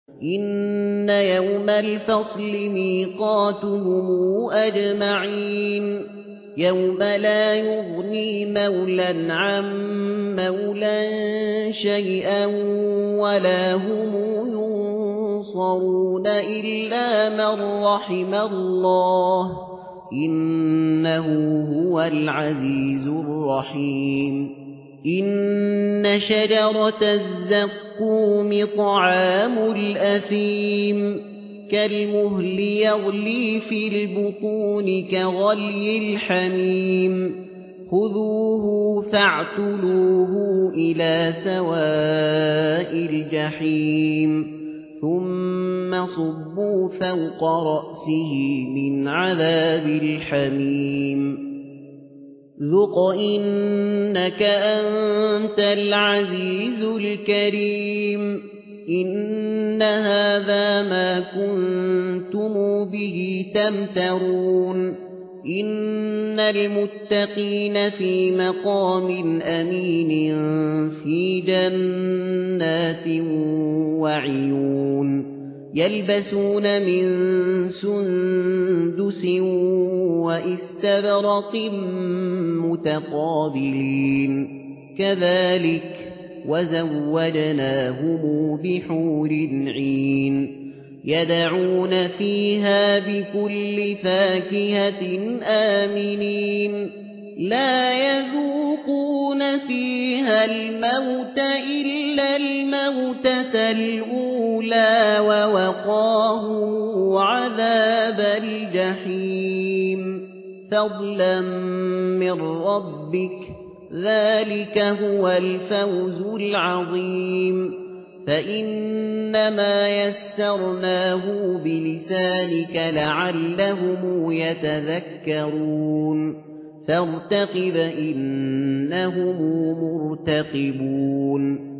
إن يوم الفصل ميقاتهم أجمعين يوم لا يغني مولى عن مولى شيئا ولا هم ينصرون إلا من رحم الله إنه هو العزيز الرحيم إن شجرة الزقوم طعام الأثيم كالمهل يغلي في البطون كغلي الحميم خذوه فاعتلوه إلى سواء الجحيم ثم صبوا فوق رأسه من عذاب الحميم ذق إنك أنت العزيز الكريم إن هذا ما كنتم به تمترون إن المتقين في مقام أمين في جنات وعيون يلبسون من سندس وإستبرق متقابلين كذلك وزوجناهم بحور عين يدعون فيها بكل فاكهة آمنين لا يذوقون فيها الموت إلا الموتة الأولى ووقاهم عذاب الجحيم فضلا من ربك ذلك هو الفوز العظيم فإنما يسرناه بلسانك لعلهم يتذكرون فارتقب إنهم مرتقبون